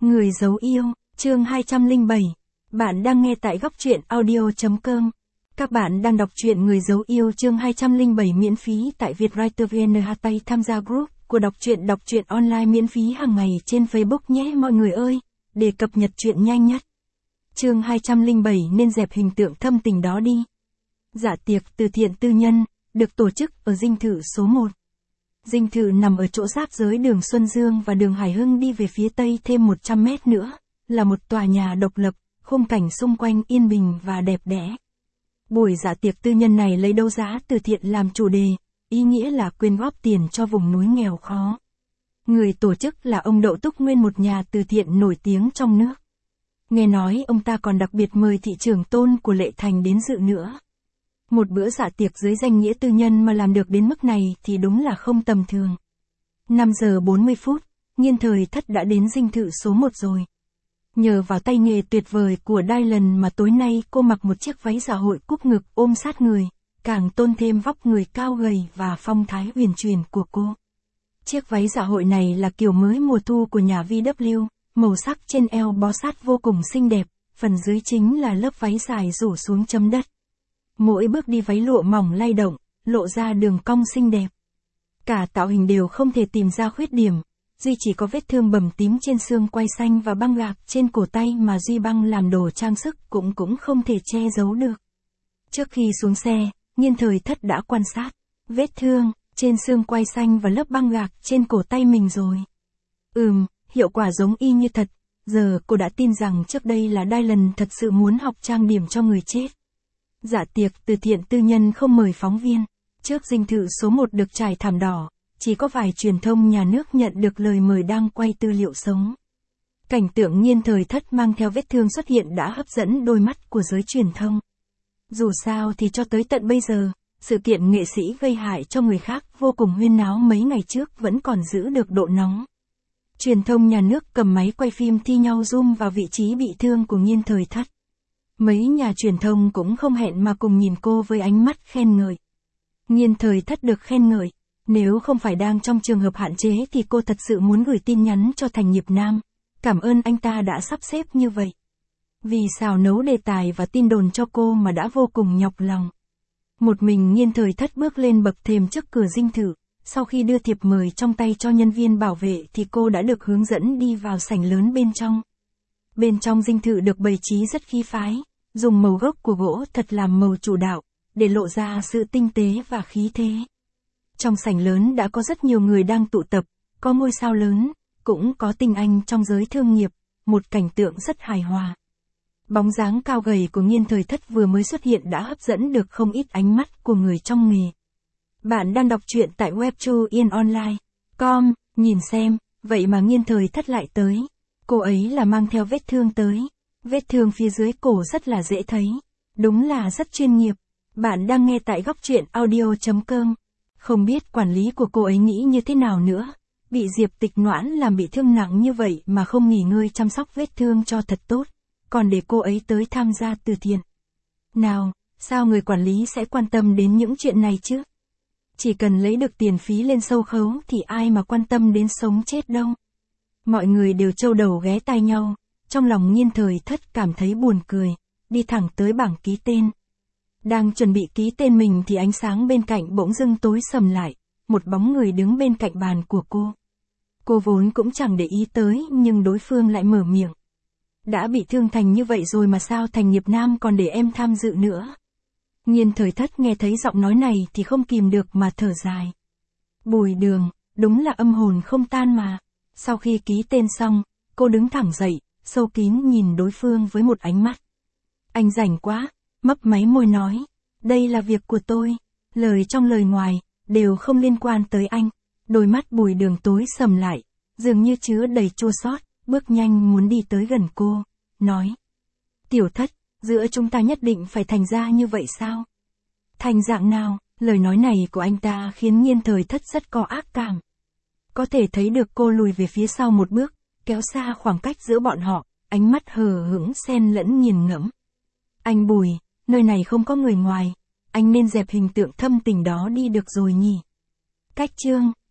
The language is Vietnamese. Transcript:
Người giấu yêu, chương 207. Bạn đang nghe tại góc truyện audio.com. Các bạn đang đọc truyện Người giấu yêu chương 207 miễn phí tại Vietwriter VN. Tham gia group của đọc truyện online miễn phí hàng ngày trên Facebook nhé mọi người ơi, để cập nhật truyện nhanh nhất. Chương 207 nên dẹp hình tượng thâm tình đó đi. Dạ tiệc từ thiện tư nhân, được tổ chức ở dinh thự số 1. Dinh thự nằm ở chỗ giáp giới đường Xuân Dương và đường Hải Hưng đi về phía tây thêm 100 mét nữa, là một tòa nhà độc lập, khung cảnh xung quanh yên bình và đẹp đẽ. Buổi dạ tiệc tư nhân này lấy đấu giá từ thiện làm chủ đề, ý nghĩa là quyên góp tiền cho vùng núi nghèo khó. Người tổ chức là ông Đậu Túc Nguyên, một nhà từ thiện nổi tiếng trong nước. Nghe nói ông ta còn đặc biệt mời thị trưởng Tôn của Lệ Thành đến dự nữa. Một bữa dạ tiệc dưới danh nghĩa tư nhân mà làm được đến mức này thì đúng là không tầm thường. 5 giờ 40 phút, Nhiên Thời Thất đã đến dinh thự số 1 rồi. Nhờ vào tay nghề tuyệt vời của Dylan mà tối nay cô mặc một chiếc váy dạ hội cúp ngực ôm sát người, càng tôn thêm vóc người cao gầy và phong thái huyền chuyển của cô. Chiếc váy dạ hội này là kiểu mới mùa thu của nhà VW, màu sắc trên eo bó sát vô cùng xinh đẹp, phần dưới chính là lớp váy dài rủ xuống chấm đất. Mỗi bước đi váy lụa mỏng lay động, lộ ra đường cong xinh đẹp. Cả tạo hình đều không thể tìm ra khuyết điểm, duy chỉ có vết thương bầm tím trên xương quai xanh và băng gạc trên cổ tay mà Duy Băng làm đồ trang sức cũng không thể che giấu được. Trước khi xuống xe, Nhiên Thời Thất đã quan sát vết thương trên xương quai xanh và lớp băng gạc trên cổ tay mình rồi. Hiệu quả giống y như thật, giờ cô đã tin rằng trước đây là Dylan thật sự muốn học trang điểm cho người chết. Dạ tiệc từ thiện tư nhân không mời phóng viên, trước dinh thự số 1 được trải thảm đỏ, chỉ có vài truyền thông nhà nước nhận được lời mời đang quay tư liệu sống. Cảnh tượng Nhiên Thời Thất mang theo vết thương xuất hiện đã hấp dẫn đôi mắt của giới truyền thông. Dù sao thì cho tới tận bây giờ, sự kiện nghệ sĩ gây hại cho người khác vô cùng huyên náo mấy ngày trước vẫn còn giữ được độ nóng. Truyền thông nhà nước cầm máy quay phim thi nhau zoom vào vị trí bị thương của Nhiên Thời Thất. Mấy nhà truyền thông cũng không hẹn mà cùng nhìn cô với ánh mắt khen ngợi. Nhiên Thời Thất được khen ngợi, nếu không phải đang trong trường hợp hạn chế thì cô thật sự muốn gửi tin nhắn cho Thành Nghiệp Nam, cảm ơn anh ta đã sắp xếp như vậy. Vì xào nấu đề tài và tin đồn cho cô mà đã vô cùng nhọc lòng. Một mình Nhiên Thời Thất bước lên bậc thềm trước cửa dinh thự, sau khi đưa thiệp mời trong tay cho nhân viên bảo vệ thì cô đã được hướng dẫn đi vào sảnh lớn bên trong. Bên trong dinh thự được bày trí rất khí phái, dùng màu gốc của gỗ thật làm màu chủ đạo, để lộ ra sự tinh tế và khí thế. Trong sảnh lớn đã có rất nhiều người đang tụ tập, có ngôi sao lớn, cũng có tinh anh trong giới thương nghiệp, một cảnh tượng rất hài hòa. Bóng dáng cao gầy của Nhiên Thời Thất vừa mới xuất hiện đã hấp dẫn được không ít ánh mắt của người trong nghề. Bạn đang đọc truyện tại webtoonline.com, nhìn xem, vậy mà Nhiên Thời Thất lại tới. Cô ấy là mang theo vết thương tới. Vết thương phía dưới cổ rất là dễ thấy. Đúng là rất chuyên nghiệp. Bạn đang nghe tại góc truyện audio.com. Không biết quản lý của cô ấy nghĩ như thế nào nữa. Bị Diệp Tịch Noãn làm bị thương nặng như vậy mà không nghỉ ngơi chăm sóc vết thương cho thật tốt. Còn để cô ấy tới tham gia từ thiện. Nào, sao người quản lý sẽ quan tâm đến những chuyện này chứ? Chỉ cần lấy được tiền phí lên sâu khấu thì ai mà quan tâm đến sống chết đâu. Mọi người đều trâu đầu ghé tai nhau, trong lòng Nhiên Thời Thất cảm thấy buồn cười, đi thẳng tới bảng ký tên. Đang chuẩn bị ký tên mình thì ánh sáng bên cạnh bỗng dưng tối sầm lại, một bóng người đứng bên cạnh bàn của cô. Cô vốn cũng chẳng để ý tới nhưng đối phương lại mở miệng. Đã bị thương thành như vậy rồi mà sao Thành Nghiệp Nam còn để em tham dự nữa? Nhiên Thời Thất nghe thấy giọng nói này thì không kìm được mà thở dài. Bùi Đường, đúng là âm hồn không tan mà. Sau khi ký tên xong, cô đứng thẳng dậy, sâu kín nhìn đối phương với một ánh mắt. Anh rảnh quá, mấp máy môi nói. Đây là việc của tôi, lời trong lời ngoài, đều không liên quan tới anh. Đôi mắt Bùi Đường tối sầm lại, dường như chứa đầy chua xót, bước nhanh muốn đi tới gần cô, nói. Tiểu Thất, giữa chúng ta nhất định phải thành ra như vậy sao? Thành dạng nào? Lời nói này của anh ta khiến Nhiên Thời Thất rất có ác cảm. Có thể thấy được cô lùi về phía sau một bước, kéo xa khoảng cách giữa bọn họ, ánh mắt hờ hững xen lẫn nghiền ngẫm. Anh Bùi, nơi này không có người ngoài, anh nên dẹp hình tượng thâm tình đó đi được rồi nhỉ? Cách chương